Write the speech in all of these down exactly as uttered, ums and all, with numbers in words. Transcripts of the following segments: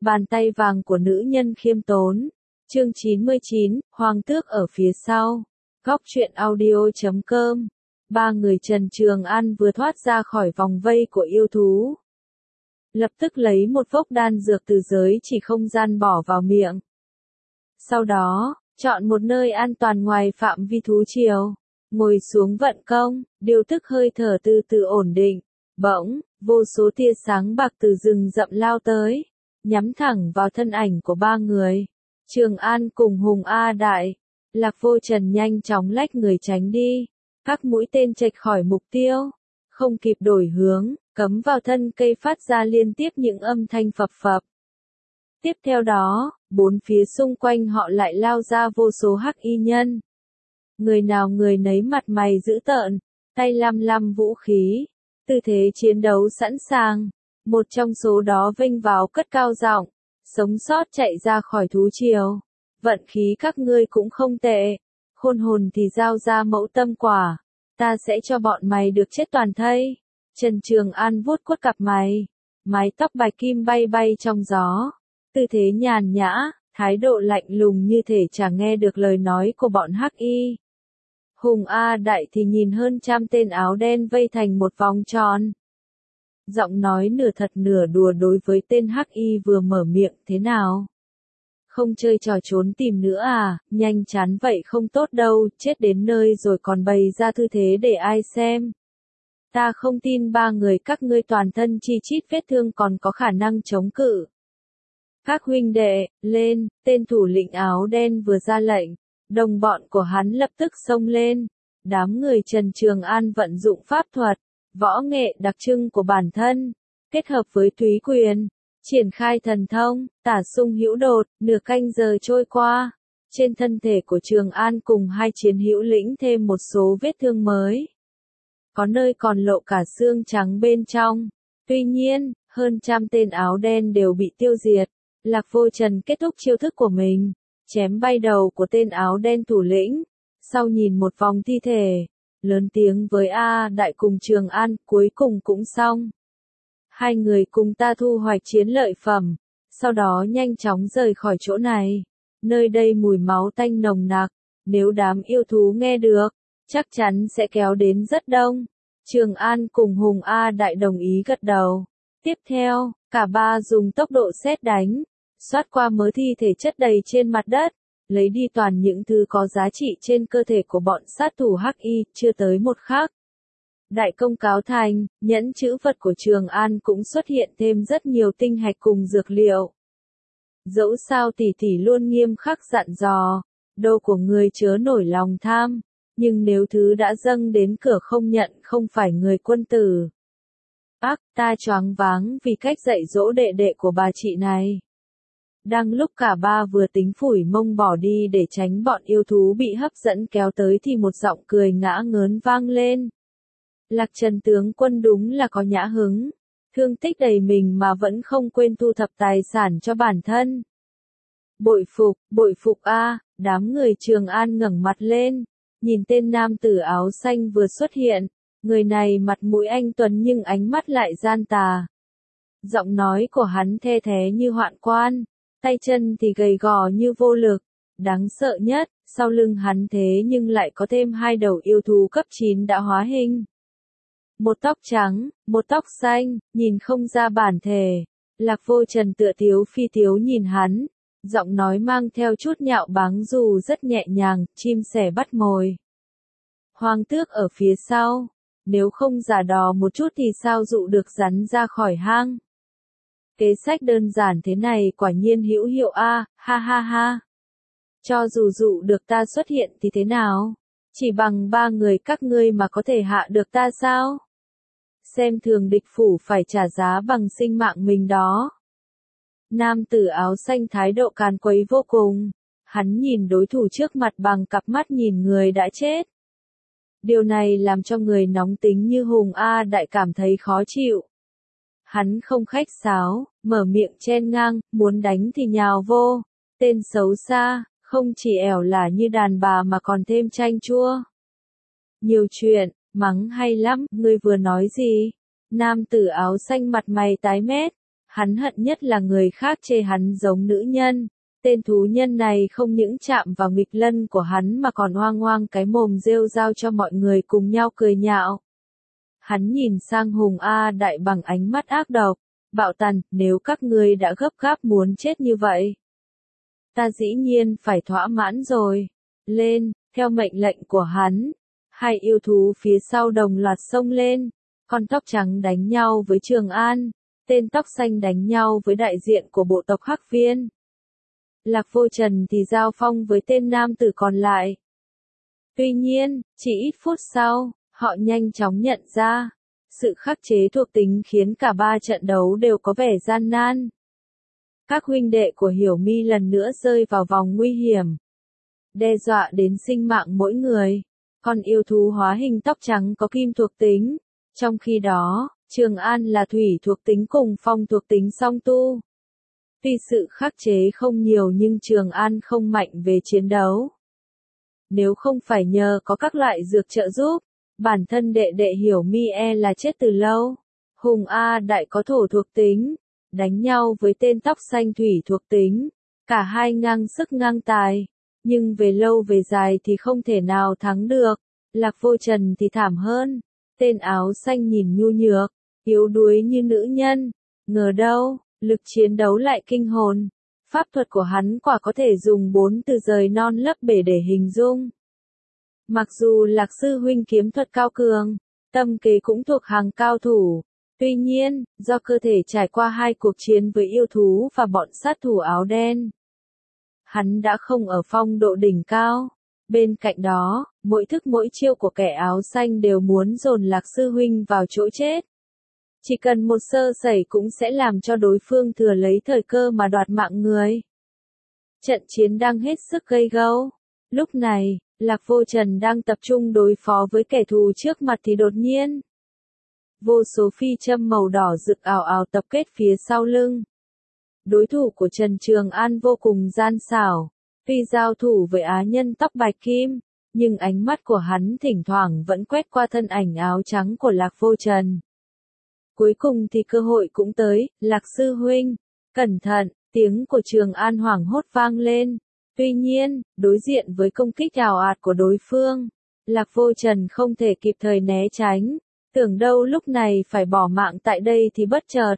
Bàn tay vàng của nữ nhân khiêm tốn. Chương chín mươi chín, Hoàng tước ở phía sau. Góc truyện audio chấm com. Ba người Trần Trường An vừa thoát ra khỏi vòng vây của yêu thú. Lập tức lấy một vốc đan dược từ giới chỉ không gian bỏ vào miệng. Sau đó, chọn một nơi an toàn ngoài phạm vi thú triều. Ngồi xuống vận công, điều tức hơi thở từ từ ổn định. Bỗng, vô số tia sáng bạc từ rừng rậm lao tới, nhắm thẳng vào thân ảnh của ba người. Trường An cùng Hùng A Đại, Lạc Vô Trần nhanh chóng lách người tránh đi. Các mũi tên chệch khỏi mục tiêu, không kịp đổi hướng, cắm vào thân cây phát ra liên tiếp những âm thanh phập phập. Tiếp theo đó, bốn phía xung quanh họ lại lao ra vô số hắc y nhân. Người nào người nấy mặt mày dữ tợn, tay lăm lăm vũ khí, tư thế chiến đấu sẵn sàng. Một trong số đó vênh váo cất cao giọng, sống sót chạy ra khỏi thú triều. Vận khí các ngươi cũng không tệ, khôn hồn thì giao ra mẫu tâm quả, ta sẽ cho bọn mày được chết toàn thây. Trần Trường An vuốt quất cặp mày, mái tóc bạch kim bay bay trong gió, tư thế nhàn nhã, thái độ lạnh lùng như thể chả nghe được lời nói của bọn hắc y. Hùng A Đại thì nhìn hơn trăm tên áo đen vây thành một vòng tròn. Giọng nói nửa thật nửa đùa đối với tên hắc y vừa mở miệng, thế nào? Không chơi trò trốn tìm nữa à, nhanh chán vậy không tốt đâu, chết đến nơi rồi còn bày ra tư thế để ai xem. Ta không tin ba người các ngươi toàn thân chi chít vết thương còn có khả năng chống cự. Các huynh đệ, lên, tên thủ lĩnh áo đen vừa ra lệnh, đồng bọn của hắn lập tức xông lên. Đám người Trần Trường An vận dụng pháp thuật, võ nghệ đặc trưng của bản thân, kết hợp với túy quyền, triển khai thần thông, tả sung hữu đột. Nửa canh giờ trôi qua, trên thân thể của Trường An cùng hai chiến hữu lĩnh thêm một số vết thương mới. Có nơi còn lộ cả xương trắng bên trong. Tuy nhiên, hơn trăm tên áo đen đều bị tiêu diệt. Lạc Vô Trần kết thúc chiêu thức của mình, chém bay đầu của tên áo đen thủ lĩnh. Sau nhìn một vòng thi thể, lớn tiếng với A Đại cùng Trường An, cuối cùng cũng xong. Hai người cùng ta thu hoạch chiến lợi phẩm, sau đó nhanh chóng rời khỏi chỗ này. Nơi đây mùi máu tanh nồng nặc, nếu đám yêu thú nghe được, chắc chắn sẽ kéo đến rất đông. Trường An cùng Hùng A Đại đồng ý gật đầu. Tiếp theo, cả ba dùng tốc độ sét đánh, xoát qua mớ thi thể chất đầy trên mặt đất, lấy đi toàn những thứ có giá trị trên cơ thể của bọn sát thủ hắc y. Chưa tới một khắc, đại công cáo thành, nhẫn chữ vật của Trường An cũng xuất hiện thêm rất nhiều tinh hạch cùng dược liệu. Dẫu sao tỷ tỷ luôn nghiêm khắc dặn dò, đồ của người chớ nổi lòng tham, nhưng nếu thứ đã dâng đến cửa không nhận không phải người quân tử. Ác, ta choáng váng vì cách dạy dỗ đệ đệ của bà chị này. Đang lúc cả ba vừa tính phủi mông bỏ đi để tránh bọn yêu thú bị hấp dẫn kéo tới thì một giọng cười ngã ngớn vang lên. Lạc Trần tướng quân đúng là có nhã hứng, thương tích đầy mình mà vẫn không quên thu thập tài sản cho bản thân. Bội phục, bội phục a, đám người Trường An ngẩng mặt lên, nhìn tên nam tử áo xanh vừa xuất hiện, người này mặt mũi anh tuấn nhưng ánh mắt lại gian tà. Giọng nói của hắn the thé như hoạn quan, tay chân thì gầy gò như vô lực, đáng sợ nhất, sau lưng hắn thế nhưng lại có thêm hai đầu yêu thú cấp chín đã hóa hình. Một tóc trắng, một tóc xanh, nhìn không ra bản thể. Lạc Vô Trần tựa tiếu phi tiếu nhìn hắn, giọng nói mang theo chút nhạo báng dù rất nhẹ nhàng, chim sẻ bắt mồi. Hoàng tước ở phía sau, nếu không giả đò một chút thì sao dụ được rắn ra khỏi hang. Kế sách đơn giản thế này quả nhiên hữu hiệu a, ha ha ha. Cho dù dụ được ta xuất hiện thì thế nào? Chỉ bằng ba người các ngươi mà có thể hạ được ta sao? Xem thường địch phủ phải trả giá bằng sinh mạng mình đó. Nam tử áo xanh thái độ càn quấy vô cùng. Hắn nhìn đối thủ trước mặt bằng cặp mắt nhìn người đã chết. Điều này làm cho người nóng tính như Hùng A Đại cảm thấy khó chịu. Hắn không khách sáo, mở miệng chen ngang, muốn đánh thì nhào vô. Tên xấu xa, không chỉ ẻo lả như đàn bà mà còn thêm chanh chua. Nhiều chuyện, mắng hay lắm, ngươi vừa nói gì? Nam tử áo xanh mặt mày tái mét, Hắn hận nhất là người khác chê hắn giống nữ nhân. Tên thú nhân này không những chạm vào nghịch lân của hắn mà còn oang oang cái mồm rêu rao cho mọi người cùng nhau cười nhạo. Hắn nhìn sang Hùng A Đại bằng ánh mắt ác độc, bạo tàn, nếu các ngươi đã gấp gáp muốn chết như vậy. Ta dĩ nhiên phải thỏa mãn rồi. Lên, theo mệnh lệnh của hắn. Hai yêu thú phía sau đồng loạt xông lên. Con tóc trắng đánh nhau với Trường An. Tên tóc xanh đánh nhau với đại diện của bộ tộc Hắc Viên. Lạc Vô Trần thì giao phong với tên nam tử còn lại. Tuy nhiên, chỉ ít phút sau, họ nhanh chóng nhận ra, sự khắc chế thuộc tính khiến cả ba trận đấu đều có vẻ gian nan. Các huynh đệ của Hiểu Mi lần nữa rơi vào vòng nguy hiểm, đe dọa đến sinh mạng mỗi người. Con yêu thú hóa hình tóc trắng có kim thuộc tính, trong khi đó, Trường An là thủy thuộc tính cùng phong thuộc tính song tu. Tuy sự khắc chế không nhiều nhưng Trường An không mạnh về chiến đấu. Nếu không phải nhờ có các loại dược trợ giúp, bản thân đệ đệ Hiểu Mi e là chết từ lâu. Hùng A Đại có thổ thuộc tính, đánh nhau với tên tóc xanh thủy thuộc tính, cả hai ngang sức ngang tài, nhưng về lâu về dài thì không thể nào thắng được. Lạc Vô Trần thì thảm hơn, tên áo xanh nhìn nhu nhược, yếu đuối như nữ nhân, ngờ đâu, lực chiến đấu lại kinh hồn. Pháp thuật của hắn quả có thể dùng bốn từ rời non lấp bể để hình dung. Mặc dù Lạc sư huynh kiếm thuật cao cường, tâm kế cũng thuộc hàng cao thủ. Tuy nhiên, do cơ thể trải qua hai cuộc chiến với yêu thú và bọn sát thủ áo đen, hắn đã không ở phong độ đỉnh cao. Bên cạnh đó, mỗi thức mỗi chiêu của kẻ áo xanh đều muốn dồn Lạc sư huynh vào chỗ chết. Chỉ cần một sơ sẩy cũng sẽ làm cho đối phương thừa lấy thời cơ mà đoạt mạng người. Trận chiến đang hết sức gây gâu. Lúc này, Lạc Vô Trần đang tập trung đối phó với kẻ thù trước mặt thì đột nhiên, vô số phi châm màu đỏ rực ảo ảo tập kết phía sau lưng. Đối thủ của Trần Trường An vô cùng gian xảo, tuy giao thủ với á nhân tóc bạch kim, nhưng ánh mắt của hắn thỉnh thoảng vẫn quét qua thân ảnh áo trắng của Lạc Vô Trần. Cuối cùng thì cơ hội cũng tới, Lạc sư huynh, cẩn thận, tiếng của Trường An hoảng hốt vang lên. Tuy nhiên, đối diện với công kích ào ạt của đối phương, Lạc Vô Trần không thể kịp thời né tránh, tưởng đâu lúc này phải bỏ mạng tại đây thì bất chợt.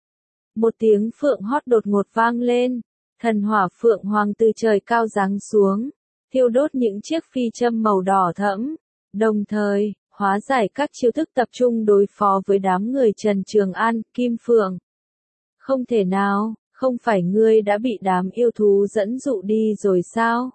Một tiếng phượng hót đột ngột vang lên, thần hỏa phượng hoàng từ trời cao giáng xuống, thiêu đốt những chiếc phi châm màu đỏ thẫm, đồng thời, hóa giải các chiêu thức tập trung đối phó với đám người Trần Trường An, Kim Phượng. Không thể nào, không phải ngươi đã bị đám yêu thú dẫn dụ đi rồi sao?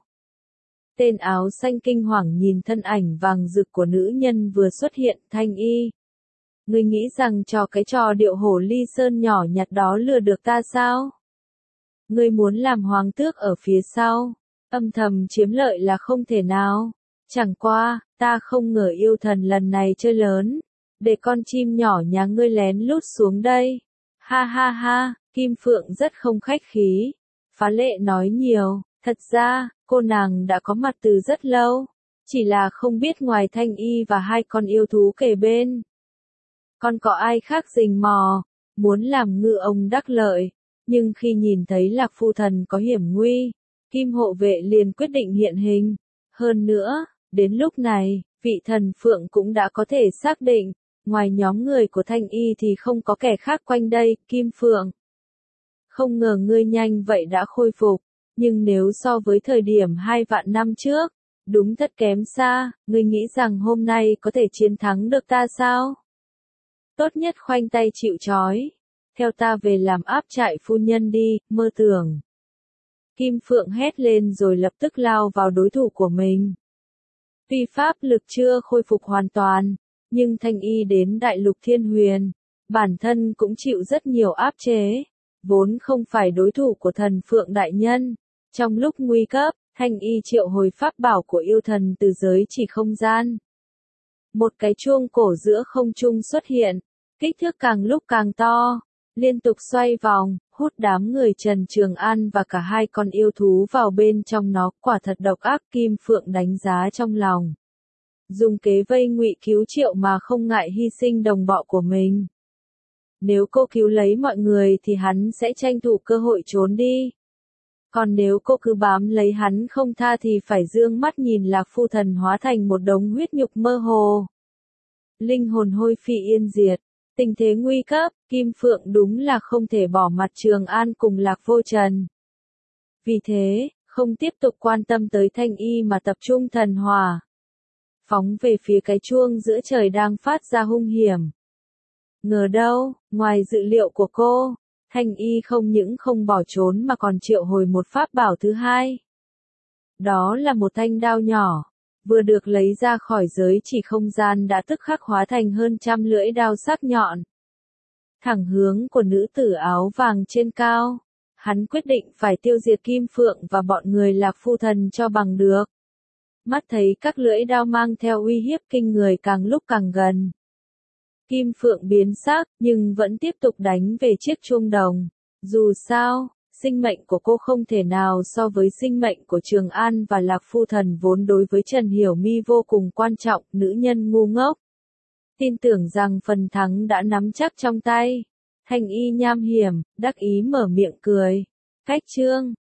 Tên áo xanh kinh hoàng nhìn thân ảnh vàng rực của nữ nhân vừa xuất hiện, Thanh Y. Ngươi nghĩ rằng trò cái trò điệu hổ ly sơn nhỏ nhặt đó lừa được ta sao? Ngươi muốn làm hoàng tước ở phía sau, âm thầm chiếm lợi là không thể nào. Chẳng qua, ta không ngờ yêu thần lần này chơi lớn, để con chim nhỏ nhà ngươi lén lút xuống đây. Ha ha ha, Kim Phượng rất không khách khí. Phá Lệ nói nhiều, thật ra, cô nàng đã có mặt từ rất lâu, chỉ là không biết ngoài Thanh Y và hai con yêu thú kề bên, còn có ai khác rình mò, muốn làm ngư ông đắc lợi. Nhưng khi nhìn thấy Lạc phu thần có hiểm nguy, Kim hộ vệ liền quyết định hiện hình. Hơn nữa, đến lúc này, vị thần Phượng cũng đã có thể xác định, ngoài nhóm người của Thanh Y thì không có kẻ khác quanh đây. Kim Phượng, không ngờ ngươi nhanh vậy đã khôi phục, nhưng nếu so với thời điểm hai vạn năm trước, đúng thật kém xa. Ngươi nghĩ rằng hôm nay có thể chiến thắng được ta sao? Tốt nhất khoanh tay chịu trói, theo ta về làm áp trại phu nhân đi, mơ tưởng. Kim Phượng hét lên rồi lập tức lao vào đối thủ của mình. Tuy pháp lực chưa khôi phục hoàn toàn, nhưng Thanh Y đến Đại Lục Thiên Huyền, bản thân cũng chịu rất nhiều áp chế, vốn không phải đối thủ của thần Phượng đại nhân. Trong lúc nguy cấp, Thanh Y triệu hồi pháp bảo của yêu thần từ giới chỉ không gian. Một cái chuông cổ giữa không trung xuất hiện, kích thước càng lúc càng to, liên tục xoay vòng, hút đám người Trần Trường An và cả hai con yêu thú vào bên trong nó. Quả thật độc ác. Kim Phượng đánh giá trong lòng, dùng kế vây ngụy cứu triệu mà không ngại hy sinh đồng bọ của mình. Nếu cô cứu lấy mọi người thì hắn sẽ tranh thủ cơ hội trốn đi. Còn nếu cô cứ bám lấy hắn không tha thì phải dương mắt nhìn Lạc Phu Thần hóa thành một đống huyết nhục mơ hồ. Linh hồn hôi phi yên diệt. Tình thế nguy cấp, Kim Phượng đúng là không thể bỏ mặt Trường An cùng Lạc Vô Trần. Vì thế, không tiếp tục quan tâm tới Thanh Y mà tập trung thần hỏa. Phóng về phía cái chuông giữa trời đang phát ra hung hiểm. Ngờ đâu, ngoài dự liệu của cô, Thanh Y không những không bỏ trốn mà còn triệu hồi một pháp bảo thứ hai. Đó là một thanh đao nhỏ, vừa được lấy ra khỏi giới chỉ không gian đã tức khắc hóa thành hơn trăm lưỡi đao sắc nhọn. Thẳng hướng của nữ tử áo vàng trên cao, hắn quyết định phải tiêu diệt Kim Phượng và bọn người Lạc Phu Thần cho bằng được. Mắt thấy các lưỡi đao mang theo uy hiếp kinh người càng lúc càng gần. Kim Phượng biến sắc, nhưng vẫn tiếp tục đánh về chiếc chuông đồng. Dù sao, sinh mệnh của cô không thể nào so với sinh mệnh của Trường An và Lạc Phu Thần vốn đối với Trần Hiểu Mi vô cùng quan trọng, nữ nhân ngu ngốc. Tin tưởng rằng phần thắng đã nắm chắc trong tay. Thanh Y nham hiểm, đắc ý mở miệng cười. Cách chương